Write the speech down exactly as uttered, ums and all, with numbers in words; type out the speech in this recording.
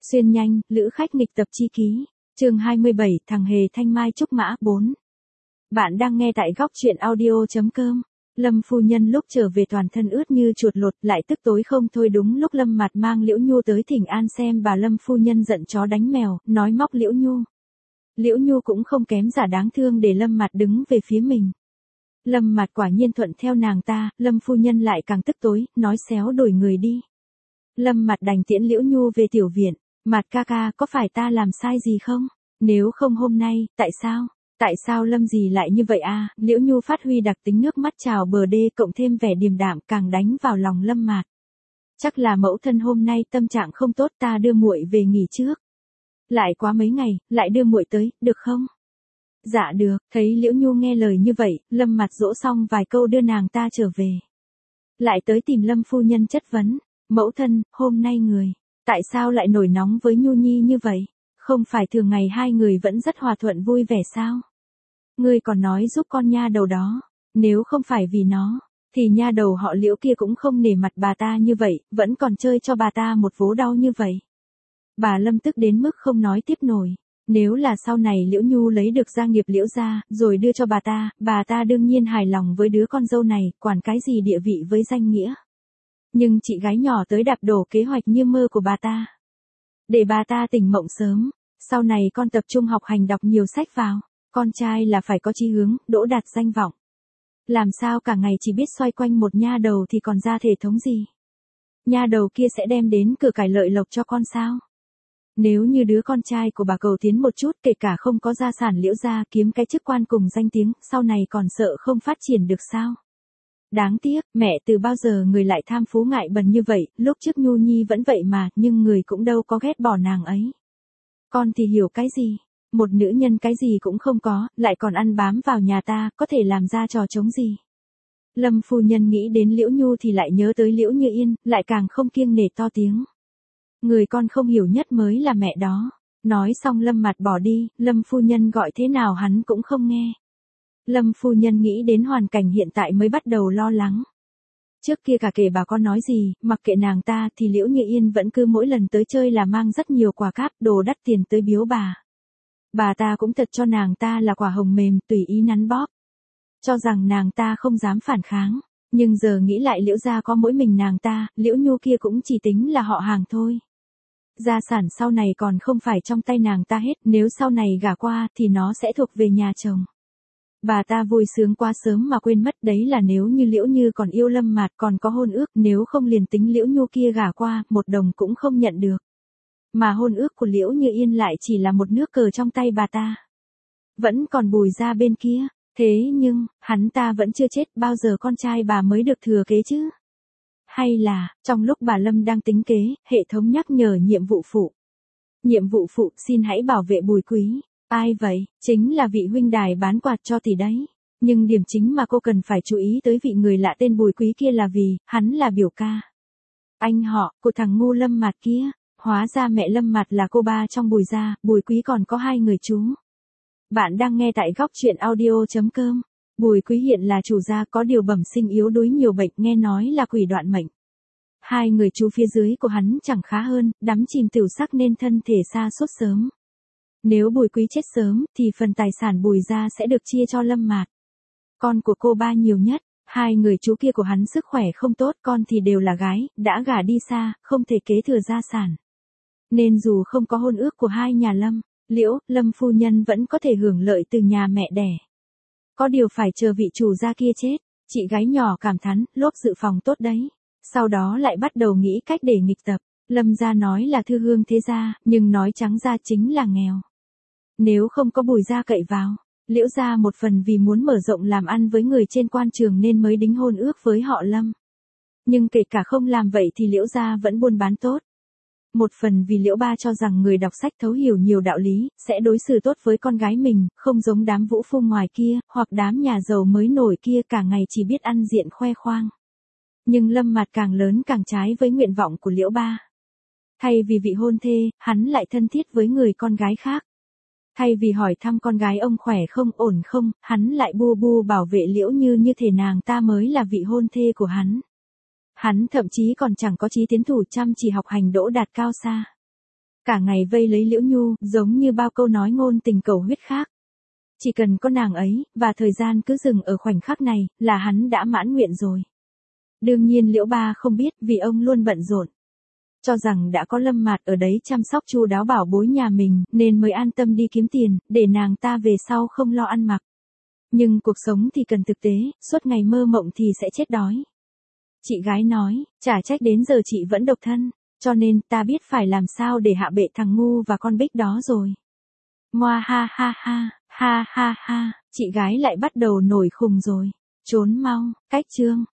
Xuyên nhanh, lữ khách nghịch tập chi ký. Chương hai mươi bảy, thằng hề thanh mai trúc mã bốn. Bạn đang nghe tại góc truyện audio chấm com. Lâm phu nhân lúc trở về toàn thân ướt như chuột lột, lại tức tối không thôi. Đúng lúc Lâm Mạt mang Liễu Nhu tới thỉnh an xem bà, Lâm phu nhân giận chó đánh mèo, nói móc Liễu Nhu. Liễu Nhu cũng không kém giả đáng thương để Lâm Mạt đứng về phía mình. Lâm Mạt quả nhiên thuận theo nàng ta, Lâm phu nhân lại càng tức tối, nói xéo đổi người đi. Lâm Mạt đành tiễn Liễu Nhu về tiểu viện. Mạt ca ca, có phải ta làm sai gì không? Nếu không hôm nay, tại sao? Tại sao Lâm gì lại như vậy à? Liễu Nhu phát huy đặc tính nước mắt trào bờ đê, cộng thêm vẻ điềm đạm, càng đánh vào lòng Lâm Mạt. Chắc là mẫu thân hôm nay tâm trạng không tốt, ta đưa muội về nghỉ trước. Lại quá mấy ngày, lại đưa muội tới, được không? Dạ được. Thấy Liễu Nhu nghe lời như vậy, Lâm Mạt dỗ xong vài câu đưa nàng ta trở về. Lại tới tìm Lâm phu nhân chất vấn. Mẫu thân, hôm nay người, tại sao lại nổi nóng với Nhu Nhi như vậy? Không phải thường ngày hai người vẫn rất hòa thuận vui vẻ sao? Ngươi còn nói giúp con nha đầu đó, nếu không phải vì nó, thì nha đầu họ Liễu kia cũng không nể mặt bà ta như vậy, vẫn còn chơi cho bà ta một vố đau như vậy. Bà Lâm tức đến mức không nói tiếp nổi. Nếu là sau này Liễu Nhu lấy được gia nghiệp Liễu gia, rồi đưa cho bà ta, bà ta đương nhiên hài lòng với đứa con dâu này, quản cái gì địa vị với danh nghĩa. Nhưng chị gái nhỏ tới đạp đổ kế hoạch như mơ của bà ta. Để bà ta tỉnh mộng sớm, sau này con tập trung học hành đọc nhiều sách vào, con trai là phải có chí hướng, đỗ đạt danh vọng. Làm sao cả ngày chỉ biết xoay quanh một nha đầu thì còn ra thể thống gì? Nha đầu kia sẽ đem đến cửa cải lợi lộc cho con sao? Nếu như đứa con trai của bà cầu tiến một chút, kể cả không có gia sản Liễu gia, kiếm cái chức quan cùng danh tiếng, sau này còn sợ không phát triển được sao? Đáng tiếc, mẹ từ bao giờ người lại tham phú ngại bần như vậy, lúc trước Nhu Nhi vẫn vậy mà, nhưng người cũng đâu có ghét bỏ nàng ấy. Con thì hiểu cái gì? Một nữ nhân cái gì cũng không có, lại còn ăn bám vào nhà ta, có thể làm ra trò chống gì? Lâm phu nhân nghĩ đến Liễu Nhu thì lại nhớ tới Liễu Như Yên, lại càng không kiêng nể to tiếng. Người con không hiểu nhất mới là mẹ đó. Nói xong Lâm Mạt bỏ đi, Lâm phu nhân gọi thế nào hắn cũng không nghe. Lâm phu nhân nghĩ đến hoàn cảnh hiện tại mới bắt đầu lo lắng. Trước kia cả kể bà con nói gì, mặc kệ nàng ta thì Liễu Như Yên vẫn cứ mỗi lần tới chơi là mang rất nhiều quà cáp, đồ đắt tiền tới biếu bà. Bà ta cũng thật cho nàng ta là quả hồng mềm, tùy ý nắn bóp. Cho rằng nàng ta không dám phản kháng. Nhưng giờ nghĩ lại Liễu gia có mỗi mình nàng ta, Liễu Nhu kia cũng chỉ tính là họ hàng thôi. Gia sản sau này còn không phải trong tay nàng ta hết, nếu sau này gả qua thì nó sẽ thuộc về nhà chồng. Bà ta vui sướng quá sớm mà quên mất đấy là nếu như Liễu Như còn yêu Lâm Mạt còn có hôn ước, nếu không liền tính Liễu Nhu kia gả qua, một đồng cũng không nhận được. Mà hôn ước của Liễu Như Yên lại chỉ là một nước cờ trong tay bà ta. Vẫn còn Bùi gia bên kia, thế nhưng, hắn ta vẫn chưa chết, bao giờ con trai bà mới được thừa kế chứ? Hay là, trong lúc bà Lâm đang tính kế, hệ thống nhắc nhở nhiệm vụ phụ. Nhiệm vụ phụ, xin hãy bảo vệ Bùi Quý. Ai vậy? Chính là vị huynh đài bán quạt cho tỷ đấy. Nhưng điểm chính mà cô cần phải chú ý tới vị người lạ tên Bùi Quý kia là vì, hắn là biểu ca. Anh họ, của thằng ngu Lâm Mạt kia. Hóa ra mẹ Lâm Mạt là cô ba trong Bùi gia, Bùi Quý còn có hai người chú. Bạn đang nghe tại góc truyện audio chấm com. Bùi Quý hiện là chủ gia, có điều bẩm sinh yếu đuối nhiều bệnh, nghe nói là quỷ đoạn mệnh. Hai người chú phía dưới của hắn chẳng khá hơn, đắm chìm tửu sắc nên thân thể sa sút sớm. Nếu Bùi Quý chết sớm, thì phần tài sản Bùi gia sẽ được chia cho Lâm Mạt. Con của cô ba nhiều nhất, hai người chú kia của hắn sức khỏe không tốt, con thì đều là gái, đã gả đi xa, không thể kế thừa gia sản. Nên dù không có hôn ước của hai nhà Lâm, Liễu, Lâm phu nhân vẫn có thể hưởng lợi từ nhà mẹ đẻ. Có điều phải chờ vị chủ gia kia chết, chị gái nhỏ cảm thán, lốp dự phòng tốt đấy. Sau đó lại bắt đầu nghĩ cách để nghịch tập. Lâm gia nói là thư hương thế gia, nhưng nói trắng ra chính là nghèo. Nếu không có Bùi gia cậy vào, Liễu gia một phần vì muốn mở rộng làm ăn với người trên quan trường nên mới đính hôn ước với họ Lâm. Nhưng kể cả không làm vậy thì Liễu gia vẫn buôn bán tốt. Một phần vì Liễu ba cho rằng người đọc sách thấu hiểu nhiều đạo lý, sẽ đối xử tốt với con gái mình, không giống đám vũ phu ngoài kia, hoặc đám nhà giàu mới nổi kia cả ngày chỉ biết ăn diện khoe khoang. Nhưng Lâm Mạt càng lớn càng trái với nguyện vọng của Liễu ba. Thay vì vị hôn thê, hắn lại thân thiết với người con gái khác. Thay vì hỏi thăm con gái ông khỏe không, ổn không, hắn lại bu bu bảo vệ Liễu Như như thể nàng ta mới là vị hôn thê của hắn. Hắn thậm chí còn chẳng có chí tiến thủ chăm chỉ học hành đỗ đạt cao xa. Cả ngày vây lấy Liễu Nhu, giống như bao câu nói ngôn tình cầu huyết khác. Chỉ cần có nàng ấy, và thời gian cứ dừng ở khoảnh khắc này, là hắn đã mãn nguyện rồi. Đương nhiên Liễu Ba không biết, vì ông luôn bận rộn. Cho rằng đã có Lâm Mạt ở đấy chăm sóc chu đáo bảo bối nhà mình, nên mới an tâm đi kiếm tiền, để nàng ta về sau không lo ăn mặc. Nhưng cuộc sống thì cần thực tế, suốt ngày mơ mộng thì sẽ chết đói. Chị gái nói, chả trách đến giờ chị vẫn độc thân, cho nên ta biết phải làm sao để hạ bệ thằng ngu và con Bích đó rồi. Ngoa ha ha ha, ha ha ha, chị gái lại bắt đầu nổi khùng rồi. Trốn mau, cách chương.